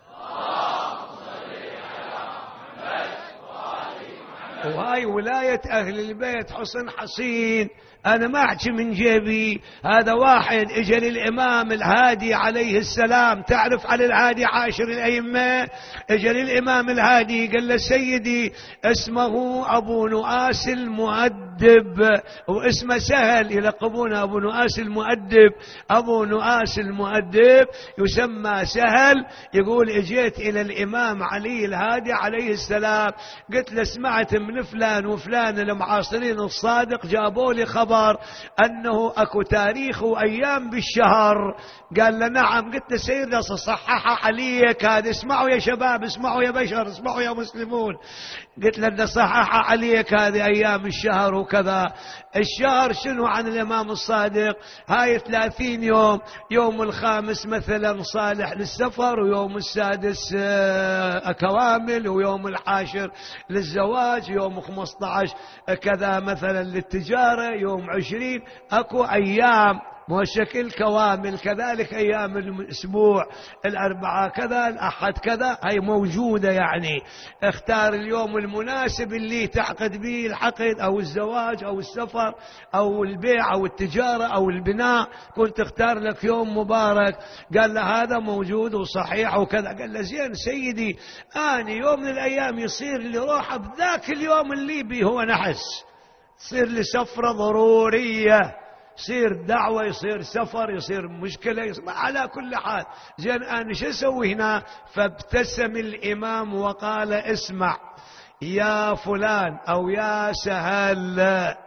[SPEAKER 1] وهاي ولاية أهل البيت حصن حصين. أنا ما أحكي من جيبي، هذا واحد إجا للإمام الهادي عليه السلام، تعرف على الهادي عاشر الأئمة، إجا للإمام الهادي قال له سيدي اسمه أبو نؤاس المؤدب، واسمه سهل يلقبونه أبو نؤاس المؤدب، أبو نؤاس المؤدب يسمى سهل. يقول اجيت إلى الإمام علي الهادي عليه السلام قلت له سمعت من فلان وفلان المعاصرين الصادق جابوا لي خبر أنه أكو تاريخ وأيام بالشهر. قال له نعم. قلت له سيدنا صحح عليك هذا، اسمعوا يا شباب، اسمعوا يا بشر، اسمعوا يا مسلمون. قلت له إن صحح عليك هذه أيام الشهر وكذا. الشهر شنو عن الإمام الصادق؟ هاي ثلاثين يوم، يوم الخامس مثلا صالح للسفر، ويوم السادس كوامل، ويوم العاشر للزواج، يوم خمسة عشر كذا مثلا للتجارة، يوم عشرين اكو ايام مو شكل كوامل. كذلك ايام الاسبوع الاربعاء كذا، الاحد كذا، هي موجودة. يعني اختار اليوم المناسب اللي تعقد به العقد او الزواج او السفر او البيع او التجارة او البناء، كنت تختار لك يوم مبارك. قال له هذا موجود وصحيح وكذا. قال له زين سيدي، اني يوم من الايام يصير لي روحه بذاك اليوم اللي بيه هو نحس، تصير لي سفرة ضرورية، يصير دعوة، يصير سفر، يصير مشكلة، يصير على كل حال. زين أنا شو أسوي هنا؟ فابتسم الإمام وقال اسمع يا فلان أو يا سهل،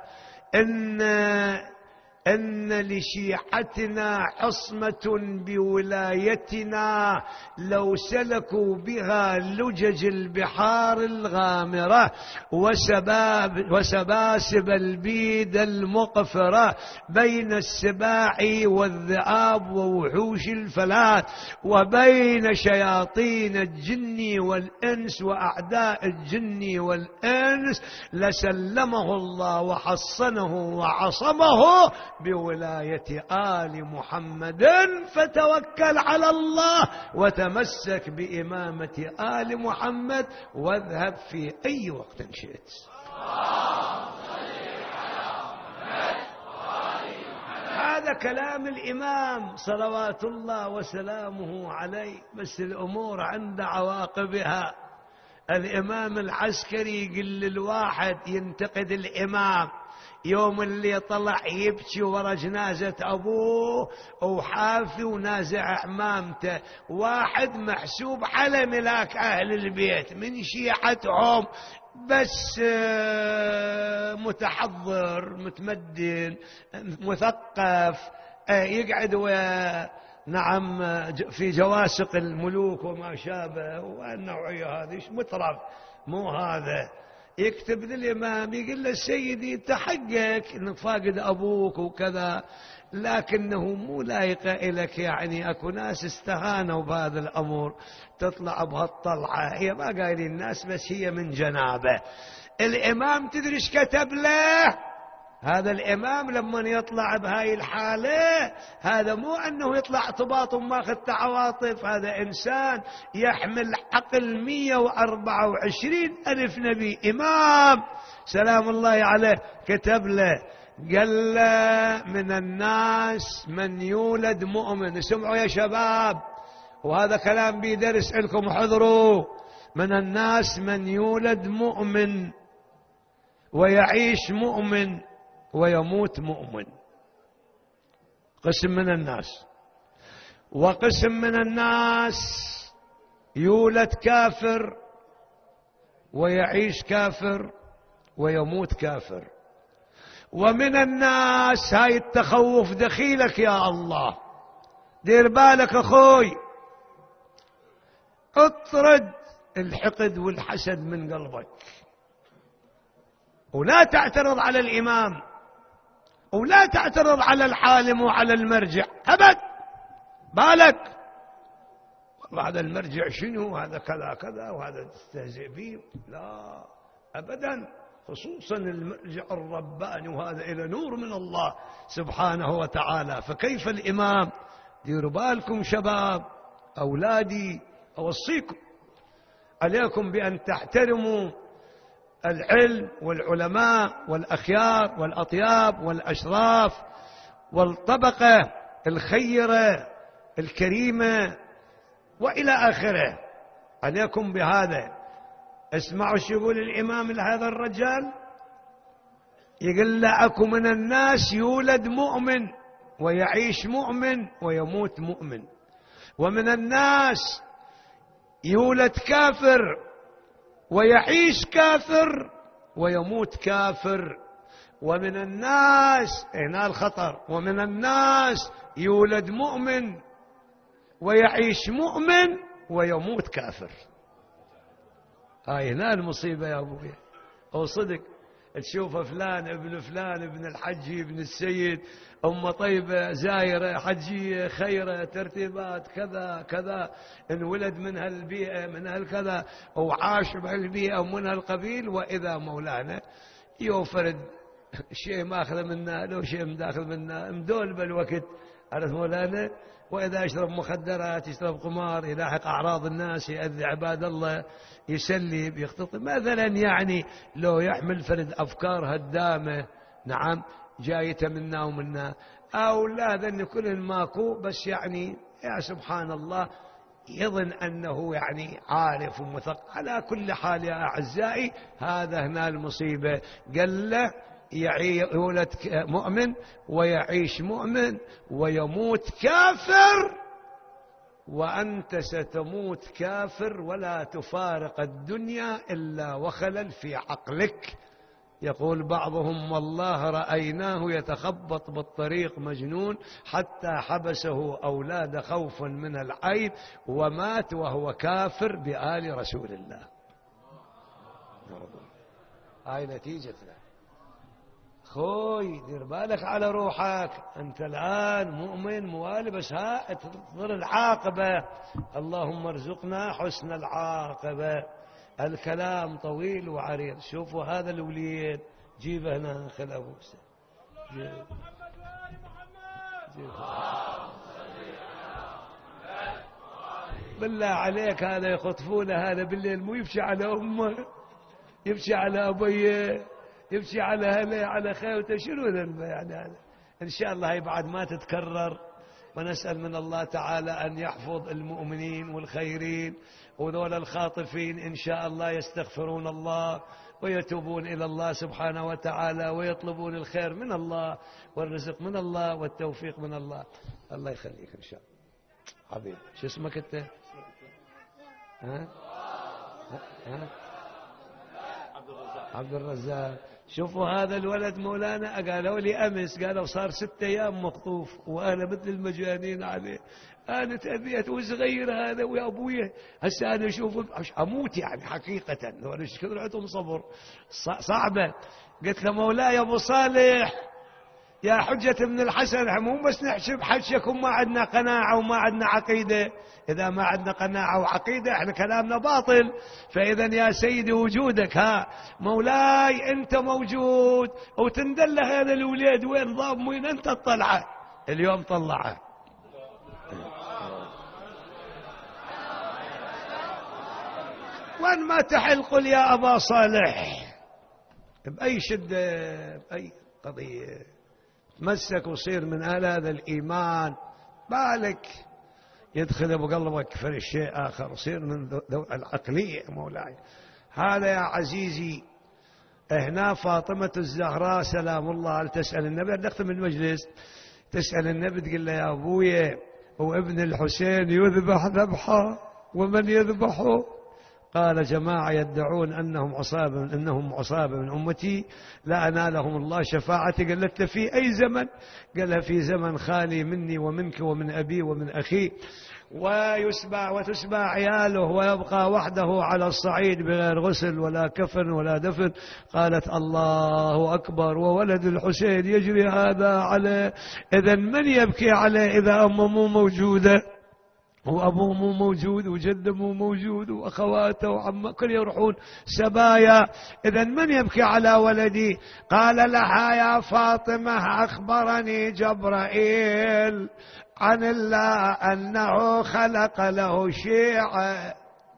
[SPEAKER 1] إن إن لشيعتنا عصمة بولايتنا لو سلكوا بها لجج البحار الغامرة وسباب وسباسب البيد المقفرة بين السباع والذئاب ووحوش الفلات وبين شياطين الجن والإنس وأعداء الجن والإنس لسلمه الله وحصنه وعصمه بولاية آل محمد. فتوكل على الله وتمسك بإمامة آل محمد واذهب في أي وقت شئت. هذا كلام الإمام صلوات الله وسلامه عليه. بس الأمور عند عواقبها. الإمام العسكري يقول للواحد ينتقد الإمام يوم اللي طلع يبكي ورا جنازة أبوه وحافي ونازع عمامته، واحد محسوب على ملاك أهل البيت من شيعتهم، بس متحضر متمدن مثقف، يقعد نعم في جواسق الملوك وما شابه، والنوعية هذه مطرب مو هذا. يكتب للإمام يقول له سيدي تحقق انك فاقد أبوك وكذا، لكنه مو لايقة إليك. يعني أكو ناس استهانوا بهذا الأمر، تطلع بهالطلعة، هي ما قايلين الناس بس هي من جنابه. الإمام تدري ايش كتب له؟ هذا الإمام لما يطلع بهاي الحالة، هذا مو أنه يطلع اعتباط وماخذ عواطف، هذا إنسان يحمل عقل مية وأربعة وعشرين ألف نبي. إمام سلام الله عليه كتب له قال له من الناس من يولد مؤمن. سمعوا يا شباب، وهذا كلام بيدرس لكم حضروا. من الناس من يولد مؤمن ويعيش مؤمن ويموت مؤمن، قسم من الناس. وقسم من الناس يولد كافر ويعيش كافر ويموت كافر. ومن الناس، هاي التخوف دخيلك يا الله، دير بالك اخوي، اطرد الحقد والحسد من قلبك، ولا تعترض على الإمام، ولا تعترض على العالم وعلى المرجع أبد. بالك والله هذا المرجع شنو، هذا كذا كذا، وهذا تستهزئ فيه، لا أبدا، خصوصا المرجع الرباني، وهذا إلى نور من الله سبحانه وتعالى. فكيف الإمام؟ ديروا بالكم شباب، أولادي أوصيكم عليكم بأن تحترموا العلم والعلماء والأخيار والأطياب والأشراف والطبقة الخيرة الكريمة وإلى آخره. عليكم بهذا. اسمعوا شو يقول الإمام لهذا الرجال، يقول لأكو من الناس يولد مؤمن ويعيش مؤمن ويموت مؤمن، ومن الناس يولد كافر ويعيش كافر ويموت كافر، ومن الناس، هنا الخطر، ومن الناس يولد مؤمن ويعيش مؤمن ويموت كافر. هاي هنا المصيبة يا أبوي. أو صدق تشوف فلان ابن فلان ابن الحجي ابن السيد، أم طيبة زايرة حجية خيرة ترتيبات كذا كذا، انولد من هالبيئة من هالكذا وعاش بهالبيئة ومن هالقبيل، وإذا مولانا يوفرد شيء ماخذ منا لو شيء مداخل منا مدول بالوقت، عرفت مولانا، وإذا يشرب مخدرات يشرب قمار يلاحق أعراض الناس يأذي عباد الله يسلي بيختطي مثلا، يعني لو يحمل فرد أفكار هدامة نعم جايته منا ومنا، أو لا ذن كل ماكو، بس يعني يا سبحان الله يظن أنه يعني عارف ومثقف. على كل حال يا أعزائي هذا هنا المصيبة. قال له يولد مؤمن ويعيش مؤمن ويموت كافر، وأنت ستموت كافر ولا تفارق الدنيا إلا وخلل في عقلك. يقول بعضهم والله رأيناه يتخبط بالطريق مجنون حتى حبسه أولاد خوفا من العيب ومات وهو كافر بآل رسول الله. هاي نتيجتنا. خوي دير بالك على روحك، أنت الآن مؤمن موالي، بس ها تنظر العاقبة. اللهم ارزقنا حسن العاقبة. الكلام طويل وعريض. شوفوا هذا الوليد، جيبه هنا خل أبوك جيب. جيب. بالله عليك هذا يخطفونه هذا بالليل، مو يبكي على أمه، يبكي على أبيه، يبكي على هلا على خيوته. شنو ذنبه يعني هذا؟ إن شاء الله هي بعد ما تتكرر، ونسأل من الله تعالى أن يحفظ المؤمنين والخيرين، وذول الخاطفين إن شاء الله يستغفرون الله ويتوبون إلى الله سبحانه وتعالى ويطلبون الخير من الله والرزق من الله والتوفيق من الله. الله يخليك إن شاء الله. حبيبي شو اسمك أنت؟ ها؟ ها؟ عبد الرزاق. شوفوا هذا الولد مولانا قالوا لي أمس، قالوا صار ستة أيام مخطوف وأنا مثل المجانين عليه. أنا تأذيت وصغير هذا ويا أبويا، هسه أنا أشوف أموت يعني حقيقة. ايش كثر عندهم صبر صعبة. قلت له مولاي أبو صالح يا حجة ابن الحسن، مو بس نحسب حجكم ما عندنا قناعة وما عندنا عقيدة. إذا ما عندنا قناعة وعقيدة احنا كلامنا باطل. فإذا يا سيدي وجودك ها مولاي أنت موجود، وتندل هذا الوليد وين ضاب وين أنت تطلعه اليوم طلعه. وان ما تحل قل يا أبا صالح بأي شدة بأي قضية تمسك وصير من أهل هذا الإيمان، بالك يدخل بقلبك في شيء آخر، صير من العقلية مولاي. هذا يا عزيزي هنا فاطمة الزهراء سلام الله تسأل النبي، نختم المجلس، تسأل النبي تقول له يا أبويا وابن الحسين يذبح ذبحه ومن يذبحه؟ قال جماعة يدعون أنهم عصابة أنهم عصابة من أمتي لا أنالهم الله شفاعتي. قالت له في أي زمن؟ قال في زمن خالي مني ومنك ومن أبي ومن أخي. ويسبع وتسبع عياله ويبقى وحده على الصعيد بغير غسل ولا كفن ولا دفن. قالت الله أكبر، وولد الحسين يجري هذا عليه. إذا من يبكي عليه إذا أمه مو موجودة وأبوه مو موجود وجده مو موجود وأخواته وعمه كل يروحون سبايا؟ إذا من يبكي على ولدي؟ قال لها يا فاطمة أخبرني جبرائيل عن الله أنه خلق له شيعة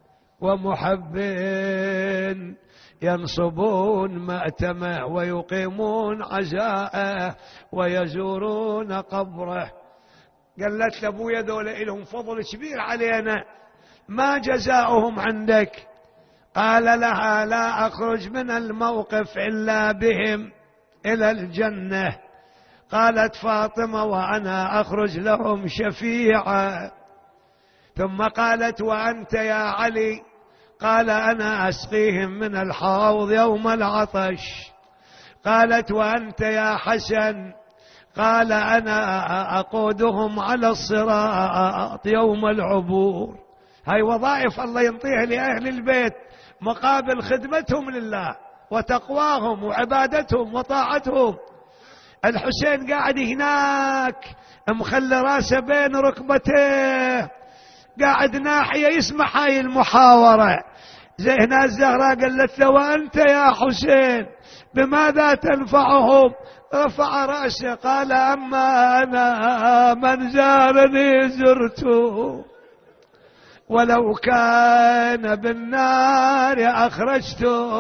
[SPEAKER 1] ومحبين ينصبون مأتمه ويقيمون عزاءه ويزورون قبره. قالت لأبويا ذولا إلهم فضل كبير علينا، ما جزاؤهم عندك؟ قال لها لا أخرج من الموقف إلا بهم إلى الجنة. قالت فاطمة وأنا أخرج لهم شفيعا. ثم قالت وأنت يا علي؟ قال أنا أسقيهم من الحوض يوم العطش. قالت وأنت يا حسن؟ قال أنا أقودهم على الصراط يوم العبور. هاي وظائف الله ينطيها لأهل البيت مقابل خدمتهم لله وتقواهم وعبادتهم وطاعتهم. الحسين قاعد هناك مخلي راسه بين ركبتيه، قاعد ناحية يسمع هاي المحاورة. زي هنا الزهراء قالت له وأنت يا حسين بماذا تنفعهم؟ رفع رأسه قال أما أنا من زارني زرته، ولو كان بالنار أخرجته.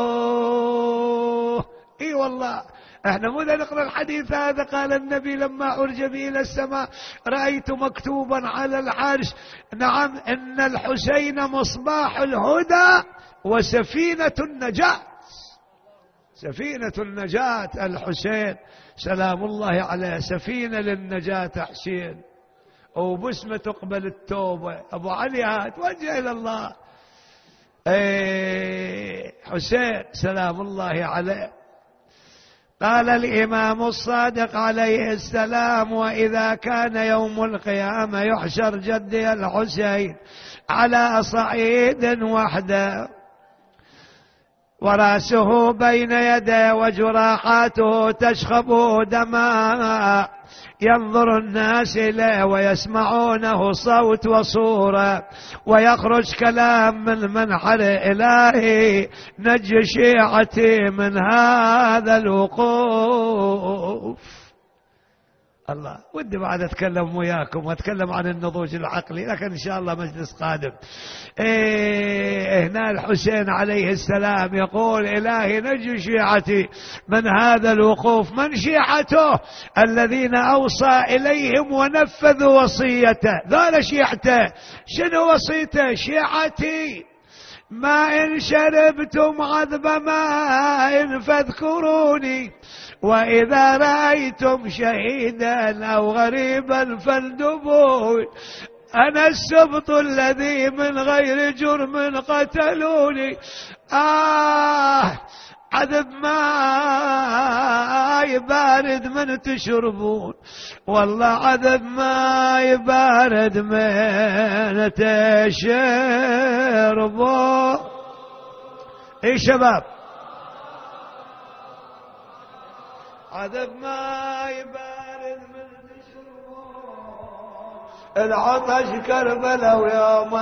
[SPEAKER 1] إي والله احنا مو نقرأ الحديث هذا. قال النبي لما عرج به إلى السماء رأيت مكتوبا على العرش نعم إن الحسين مصباح الهدى وسفينة النجاة. سفينة النجاة الحسين سلام الله عليه، سفينة للنجاة حسين، وبسمة تقبل التوبة. أبو علي هات وجه إلى الله. ايه حسين سلام الله عليه. قال الإمام الصادق عليه السلام وإذا كان يوم القيامة يحشر جدي الحسين على صعيد وحده ورأسه بين يديه وجراحاته تشخب دماء، ينظر الناس إليه ويسمعونه صوت وصورة، ويخرج كلام من منحر إلهي نج شيعتي من هذا الوقوف. الله ودي بعد أتكلم وياكم وأتكلم عن النضوج العقلي، لكن إن شاء الله مجلس قادم. إيه هنا الحسين عليه السلام يقول إلهي نج شيعتي من هذا الوقوف. من شيعته؟ الذين أوصى إليهم ونفذوا وصيته، ذول شيعته. شنو وصيته؟ شيعتي ما إن شربتم عذب ماء فاذكروني، وإذا رأيتم شهيدا أو غريبا فاندبون، أنا السبط الذي من غير جرم قتلوني. آه عذب ماء بارد من تشربون، والله عذب ماء بارد من تشربون. اي شباب عذب ماء بارد من تشربون، العطش كربلاء ويوم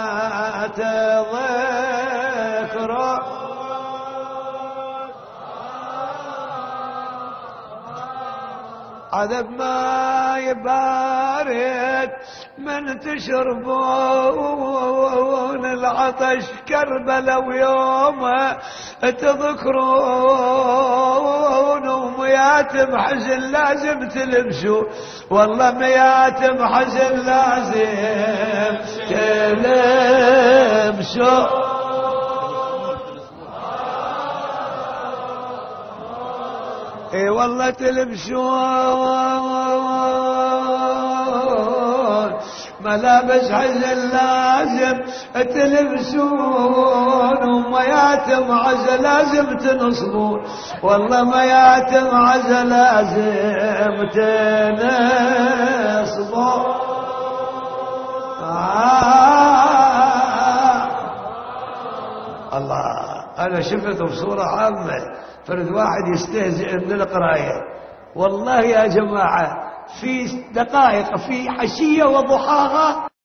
[SPEAKER 1] تذكره. عذب ماء بارد من تشربون، العطش كربلاء ويوم تذكرون، ومياتم حزن لازم تلبسوا، والله مياتم حزن لازم تلبسوا. اي والله تلبسون ملابس حزن لازم تلبسون، ومياتم عزا لازم تنصبون، والله مياتم عزا لازم تنصبون. آه الله. أنا شفته بصورة عامة، فرد واحد يستهزئ من القراية. والله يا جماعة في دقائق، في عشية وضحاها